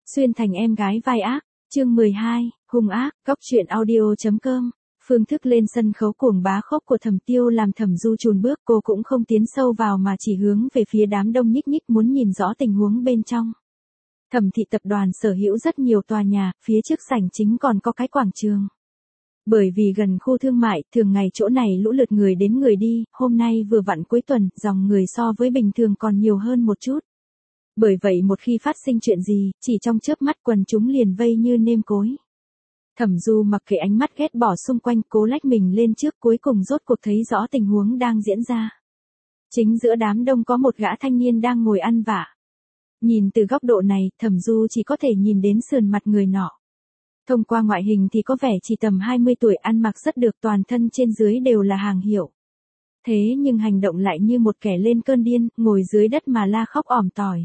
Xuyên thành em gái vai ác, chương 12, hung ác, góc truyện audio.com. Phương thức lên sân khấu cuồng bá khốc của Thẩm Tiêu làm Thẩm Du chùn bước, cô cũng không tiến sâu vào mà chỉ hướng về phía đám đông nhích nhích muốn nhìn rõ tình huống bên trong. Thẩm thị tập đoàn sở hữu rất nhiều tòa nhà, phía trước sảnh chính còn có cái quảng trường. Bởi vì gần khu thương mại, thường ngày chỗ này lũ lượt người đến người đi, hôm nay vừa vặn cuối tuần, dòng người so với bình thường còn nhiều hơn một chút. Bởi vậy một khi phát sinh chuyện gì, chỉ trong chớp mắt quần chúng liền vây như nêm cối. Thẩm Du mặc kệ ánh mắt ghét bỏ xung quanh, cố lách mình lên trước, cuối cùng rốt cuộc thấy rõ tình huống đang diễn ra. Chính giữa đám đông có một gã thanh niên đang ngồi ăn vạ. Nhìn từ góc độ này, Thẩm Du chỉ có thể nhìn đến sườn mặt người nọ. Thông qua ngoại hình thì có vẻ chỉ tầm 20 tuổi, ăn mặc rất được, toàn thân trên dưới đều là hàng hiệu. Thế nhưng hành động lại như một kẻ lên cơn điên, ngồi dưới đất mà la khóc ỏm tỏi.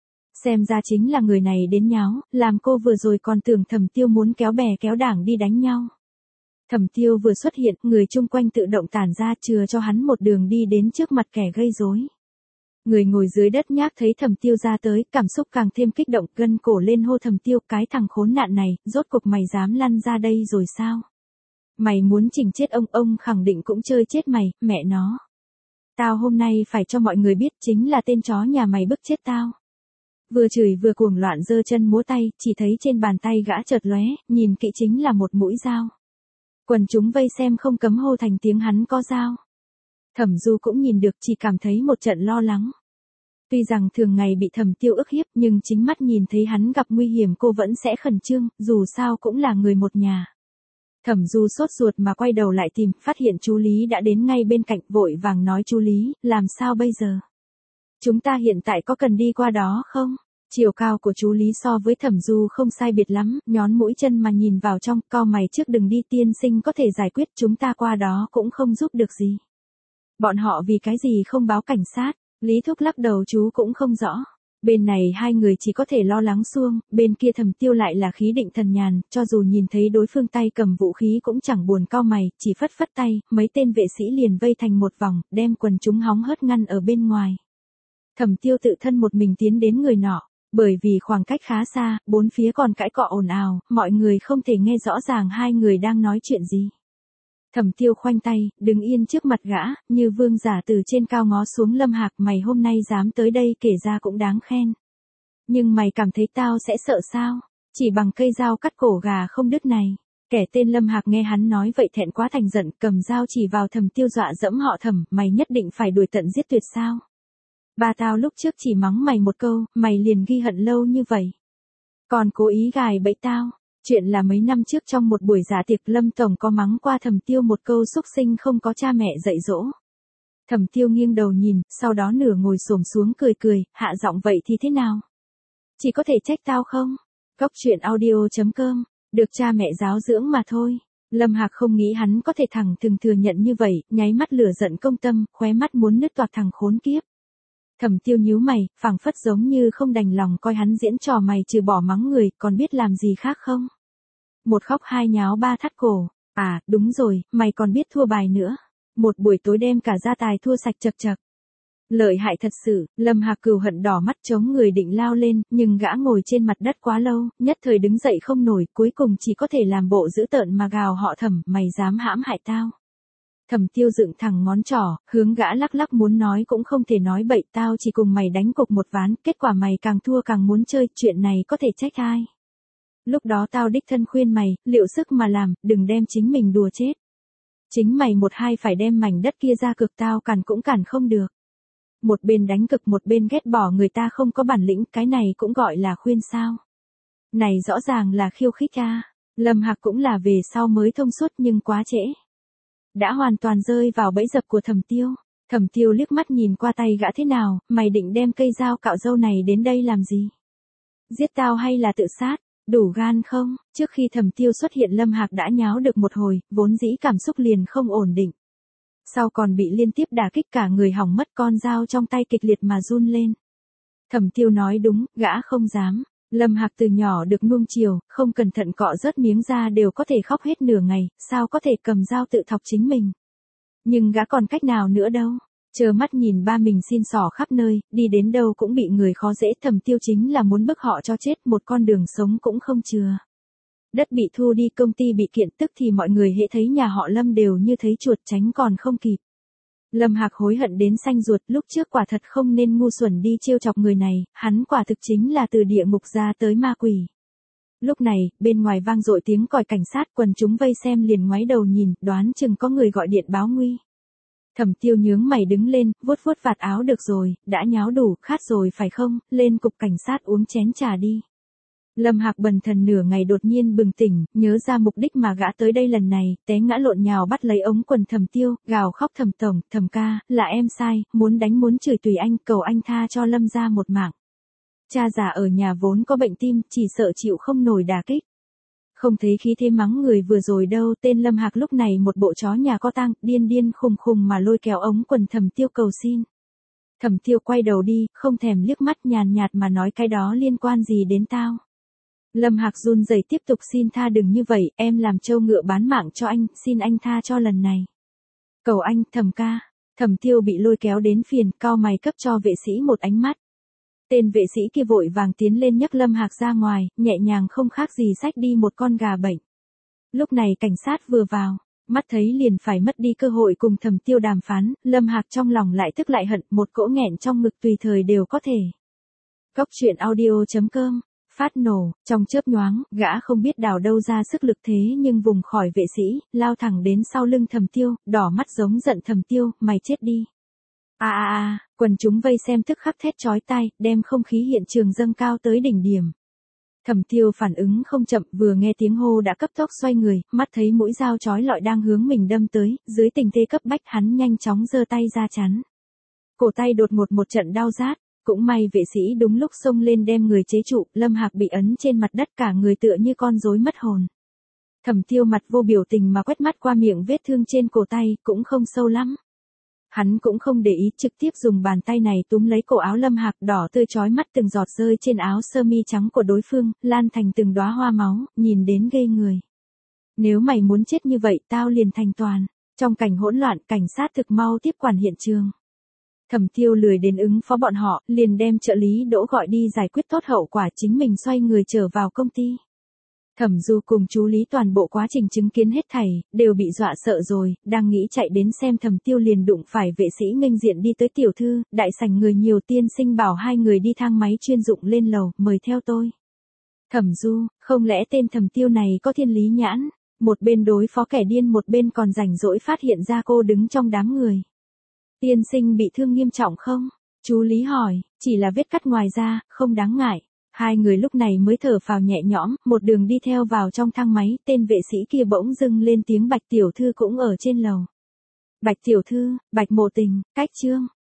Xem ra chính là người này đến nháo, làm cô vừa rồi còn tưởng Thẩm Tiêu muốn kéo bè kéo đảng đi đánh nhau. Thẩm Tiêu vừa xuất hiện, người chung quanh tự động tản ra, chừa cho hắn một đường đi đến trước mặt kẻ gây rối. Người ngồi dưới đất nhác thấy Thẩm Tiêu ra tới, cảm xúc càng thêm kích động, gân cổ lên hô Thẩm Tiêu, cái thằng khốn nạn này, rốt cuộc mày dám lăn ra đây rồi sao? Mày muốn chỉnh chết ông khẳng định cũng chơi chết mày, mẹ nó. Tao hôm nay phải cho mọi người biết chính là tên chó nhà mày bức chết tao. Vừa chửi vừa cuồng loạn giơ chân múa tay, chỉ thấy trên bàn tay gã chợt lóe, nhìn kỹ chính là một mũi dao. Quần chúng vây xem không cấm hô thành tiếng hắn có dao. Thẩm Du cũng nhìn được, chỉ cảm thấy một trận lo lắng. Tuy rằng thường ngày bị Thẩm Tiêu ức hiếp, nhưng chính mắt nhìn thấy hắn gặp nguy hiểm cô vẫn sẽ khẩn trương, dù sao cũng là người một nhà. Thẩm Du sốt ruột mà quay đầu lại tìm, phát hiện chú Lý đã đến ngay bên cạnh, vội vàng nói: chú Lý, làm sao bây giờ? Chúng ta hiện tại có cần đi qua đó không? Chiều cao của chú Lý so với Thẩm Du không sai biệt lắm, nhón mũi chân mà nhìn vào trong, cau mày: trước đừng đi, tiên sinh có thể giải quyết, chúng ta qua đó cũng không giúp được gì. Bọn họ vì cái gì không báo cảnh sát? Lý Thúc lắc đầu: chú cũng không rõ. Bên này hai người chỉ có thể lo lắng xuông, bên kia Thẩm Tiêu lại là khí định thần nhàn, cho dù nhìn thấy đối phương tay cầm vũ khí cũng chẳng buồn cau mày, chỉ phất phất tay, mấy tên vệ sĩ liền vây thành một vòng, đem quần chúng hóng hớt ngăn ở bên ngoài. Thẩm Tiêu tự thân một mình tiến đến người nọ, bởi vì khoảng cách khá xa, bốn phía còn cãi cọ ồn ào, mọi người không thể nghe rõ ràng hai người đang nói chuyện gì. Thẩm Tiêu khoanh tay, đứng yên trước mặt gã, như vương giả từ trên cao ngó xuống: Lâm Hạc, mày hôm nay dám tới đây kể ra cũng đáng khen. Nhưng mày cảm thấy tao sẽ sợ sao? Chỉ bằng cây dao cắt cổ gà không đứt này. Kẻ tên Lâm Hạc nghe hắn nói vậy thẹn quá thành giận, cầm dao chỉ vào Thẩm Tiêu dọa dẫm: họ Thẩm, mày nhất định phải đuổi tận giết tuyệt sao? Ba tao lúc trước chỉ mắng mày một câu, mày liền ghi hận lâu như vậy. Còn cố ý gài bẫy tao. Chuyện là mấy năm trước trong một buổi dạ tiệc, Lâm Tổng có mắng qua Thẩm Tiêu một câu xúc sinh không có cha mẹ dạy dỗ. Thẩm Tiêu nghiêng đầu nhìn, sau đó nửa ngồi xổm xuống cười, hạ giọng: vậy thì thế nào? Chỉ có thể trách tao không? Góc truyện audio.com, được cha mẹ giáo dưỡng mà thôi. Lâm Hạc không nghĩ hắn có thể thẳng thừng thừa nhận như vậy, nháy mắt lửa giận công tâm, khóe mắt muốn nứt toạc: thằng khốn kiếp. Thẩm Tiêu nhíu mày, phảng phất giống như không đành lòng coi hắn diễn trò, mày trừ bỏ mắng người, còn biết làm gì khác không? Một khóc hai nháo ba thắt cổ, à, đúng rồi, mày còn biết thua bài nữa. Một buổi tối đem cả gia tài thua sạch chật chật. Lợi hại thật sự. Lâm Hạc cừu hận đỏ mắt chống người định lao lên, nhưng gã ngồi trên mặt đất quá lâu, nhất thời đứng dậy không nổi, cuối cùng chỉ có thể làm bộ dữ tợn mà gào: họ Thẩm, mày dám hãm hại tao. Thẩm Tiêu dựng thẳng ngón trỏ, hướng gã lắc lắc, muốn nói cũng không thể nói bậy: tao chỉ cùng mày đánh cục một ván, kết quả mày càng thua càng muốn chơi, chuyện này có thể trách ai? Lúc đó tao đích thân khuyên mày, liệu sức mà làm, đừng đem chính mình đùa chết. Chính mày một hai phải đem mảnh đất kia ra cược, tao cản cũng cản không được. Một bên đánh cực một bên ghét bỏ người ta không có bản lĩnh, cái này cũng gọi là khuyên sao? Này rõ ràng là khiêu khích a. Lâm Hạc cũng là về sau mới thông suốt, nhưng quá trễ. Đã hoàn toàn rơi vào bẫy dập của Thẩm Tiêu. Thẩm Tiêu liếc mắt nhìn qua tay gã: thế nào, mày định đem cây dao cạo râu này đến đây làm gì? Giết tao hay là tự sát? Đủ gan không? Trước khi Thẩm Tiêu xuất hiện, Lâm Hạc đã nháo được một hồi, vốn dĩ cảm xúc liền không ổn định. Sau còn bị liên tiếp đả kích, cả người hỏng mất, con dao trong tay kịch liệt mà run lên. Thẩm Tiêu nói đúng, gã không dám. Lâm Hạc từ nhỏ được nuông chiều, không cẩn thận cọ rớt miếng da đều có thể khóc hết nửa ngày, sao có thể cầm dao tự thọc chính mình. Nhưng gã còn cách nào nữa đâu. Trơ mắt nhìn ba mình xin xỏ khắp nơi, đi đến đâu cũng bị người khó dễ. Thẩm Tiêu chính là muốn bức họ cho chết, một con đường sống cũng không chừa. Đất bị thu đi, công ty bị kiện, tức thì mọi người hễ thấy nhà họ Lâm đều như thấy chuột, tránh còn không kịp. Lâm Hạc hối hận đến xanh ruột, lúc trước quả thật không nên ngu xuẩn đi trêu chọc người này, hắn quả thực chính là từ địa ngục ra tới ma quỷ. Lúc này, bên ngoài vang dội tiếng còi cảnh sát, quần chúng vây xem liền ngoái đầu nhìn, đoán chừng có người gọi điện báo nguy. Thẩm Tiêu nhướng mày đứng lên, vuốt vuốt vạt áo, được rồi, đã nháo đủ, khát rồi phải không, lên cục cảnh sát uống chén trà đi. Lâm Hạc bần thần nửa ngày đột nhiên bừng tỉnh, nhớ ra mục đích mà gã tới đây lần này, té ngã lộn nhào bắt lấy ống quần Thẩm Tiêu, gào khóc: Thẩm tổng, Thẩm ca, là em sai, muốn đánh muốn chửi tùy anh, cầu anh tha cho Lâm gia một mạng. Cha già ở nhà vốn có bệnh tim, chỉ sợ chịu không nổi đả kích. Không thấy khí thế mắng người vừa rồi đâu, tên Lâm Hạc lúc này một bộ chó nhà có tang, điên điên khùng khùng mà lôi kéo ống quần Thẩm Tiêu cầu xin. Thẩm Tiêu quay đầu đi, không thèm liếc mắt, nhàn nhạt mà nói: cái đó liên quan gì đến tao? Lâm Hạc run rẩy tiếp tục: xin tha, đừng như vậy, em làm trâu ngựa bán mạng cho anh, xin anh tha cho lần này. Cầu anh, Thẩm ca. Thẩm Tiêu bị lôi kéo đến phiền, cau mày cấp cho vệ sĩ một ánh mắt. Tên vệ sĩ kia vội vàng tiến lên nhấc Lâm Hạc ra ngoài, nhẹ nhàng không khác gì xách đi một con gà bệnh. Lúc này cảnh sát vừa vào, mắt thấy liền phải mất đi cơ hội cùng Thẩm Tiêu đàm phán, Lâm Hạc trong lòng lại tức lại hận, một cỗ nghẹn trong ngực tùy thời đều có thể. Góc truyện audio.com. Phát nổ, trong chớp nhoáng, gã không biết đào đâu ra sức lực, thế nhưng vùng khỏi vệ sĩ, lao thẳng đến sau lưng Thẩm Tiêu, đỏ mắt giống giận: Thẩm Tiêu, mày chết đi. Quần chúng vây xem tức khắc thét chói tai, đem không khí hiện trường dâng cao tới đỉnh điểm. Thẩm Tiêu phản ứng không chậm, vừa nghe tiếng hô đã cấp tốc xoay người, mắt thấy mũi dao chói lọi đang hướng mình đâm tới, dưới tình thế cấp bách hắn nhanh chóng giơ tay ra chắn. Cổ tay đột ngột một trận đau rát, cũng may vệ sĩ đúng lúc xông lên đem người chế trụ, Lâm Hạc bị ấn trên mặt đất, cả người tựa như con rối mất hồn. Thẩm Tiêu mặt vô biểu tình mà quét mắt qua miệng vết thương trên cổ tay, cũng không sâu lắm. Hắn cũng không để ý, trực tiếp dùng bàn tay này túm lấy cổ áo Lâm Hạc, đỏ tươi chói mắt từng giọt rơi trên áo sơ mi trắng của đối phương, lan thành từng đóa hoa máu, nhìn đến ghê người. Nếu mày muốn chết như vậy, tao liền thành toàn. Trong cảnh hỗn loạn, cảnh sát thực mau tiếp quản hiện trường. Thẩm Tiêu lười đến ứng phó bọn họ, liền đem trợ lý Đỗ gọi đi giải quyết tốt hậu quả, chính mình xoay người trở vào công ty. Thẩm Du cùng chú Lý toàn bộ quá trình chứng kiến hết thảy, đều bị dọa sợ rồi, đang nghĩ chạy đến xem Thẩm Tiêu liền đụng phải vệ sĩ nghênh diện đi tới: tiểu thư, đại sảnh người nhiều, tiên sinh bảo hai người đi thang máy chuyên dụng lên lầu, mời theo tôi. Thẩm Du, không lẽ tên Thẩm Tiêu này có thiên lý nhãn, một bên đối phó kẻ điên một bên còn rảnh rỗi phát hiện ra cô đứng trong đám người. Tiên sinh bị thương nghiêm trọng không? Chú Lý hỏi, chỉ là vết cắt ngoài da, không đáng ngại. Hai người lúc này mới thở phào nhẹ nhõm, một đường đi theo vào trong thang máy, tên vệ sĩ kia bỗng dưng lên tiếng: Bạch tiểu thư cũng ở trên lầu. Bạch tiểu thư, Bạch Mộ Tình, Cách Trương,